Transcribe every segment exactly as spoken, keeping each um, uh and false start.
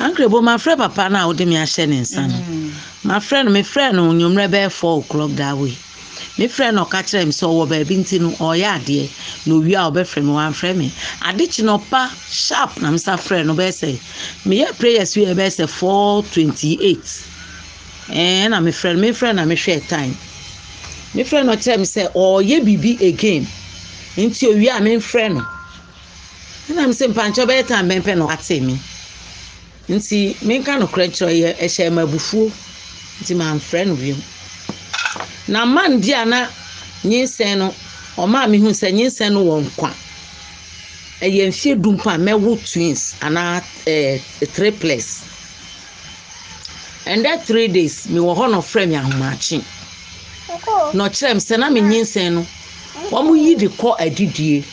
Uncle Bo, my friend Papa now would me a shannon son. My friend, my friend, on your rebel four o'clock that way. My friend or catch him so baby tin or ya dear. No, we are be friend one friend me. I did you know pa sharp na Mister Friend no be say. Me a prayers we be say four twenty-eight. And I'm a friend, my friend, I'm a share time. My friend no tell me say oh ye bibi again. Into we are my friend. And I'm saying pancho be time ben pen no ate me. Nti me kan no krencho ye e share mabufu. Nti my friend we. Na man dia na nyinsen no o ma me hu se nyinsen no won kwa e ye mfie dumpa mewo twins ana eh triplets. And that three days me wo ho no frame ahomachi no chrem se na me nyinsen no wo mu yi de ko adidie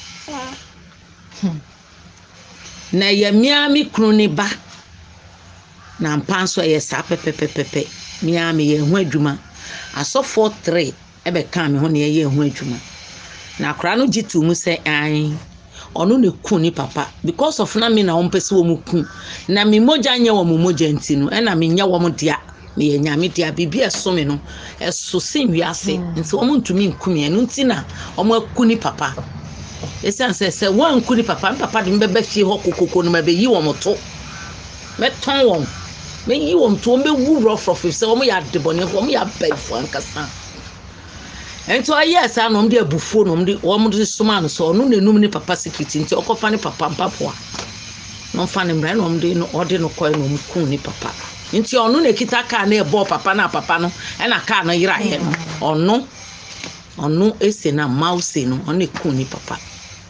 na ye mia mi kunu ni ba na mpanso ye sa pepepepepe mia me ye hu adwuma aso four three ebe kan me ho ne ye hu adwuma na akra no gitu mu se an onu ne ku ni papa because of na me na on pese wo mu ku na me moja nya wo mu moja nti no e na me nya wo mu dia me ye nya me dia bibi eso me no eso sin wi ase nti wo mu ntumi nku me no nti na o mu aku ni papa esan se se wo anku ni papa papa de mbebe fie ho kokoko no mabe yi wo moto me ton wo me yi wo moto me wu rough rough se wo mu ya de bone wo mu ya bai fo ankasa. Ento yes anom de abufuo nom de wo mo de soma no so no nenum ni papa security nti okofa ni papa mpapoa no fa ni mra nom de no ode no koy no kun ni papa nti ono na kita ka na ebo papa na papa no e na ka no yira he no ono ono ese na mouse no ono kun ni papa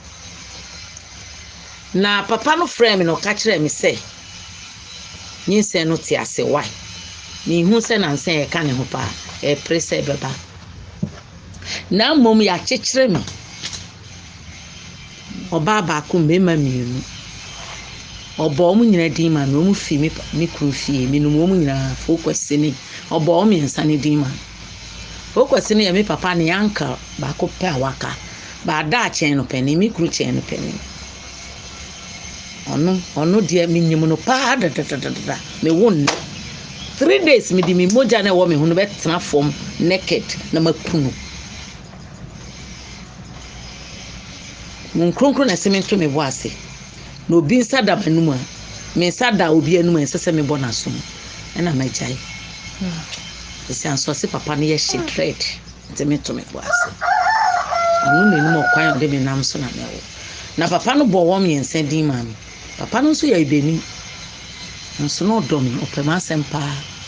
na papa no frame no ka kire me say nyinse no ti ase why ni hu se na nse e ka ne ho pa e prese beba na mom ya chechire me oba ba ku mema mienu obo mu nyina din ma no mu fi mi mi kru fie mi no mu nyina focus ni obo mu nsa ni din ma focus ni ya mi papa ni uncle ba ko pe awaka ba da chen no pe ni mi kru chen no pe ni ono ono dia mi nyim no pa da da da da me won three days mi di mi moja na wo me hunu betena form naked na makunu mun kronkron na semento me bo ase na obi nsada manuma me nsada obi anuma nsese me bo na so na majai ese anso se papa ne ye shedred semento me bo ase anu ne num okwan de me nam so na mewo na papa no bo wo me nsendin ma me papa no so ya ibeni nso no do me opema sempa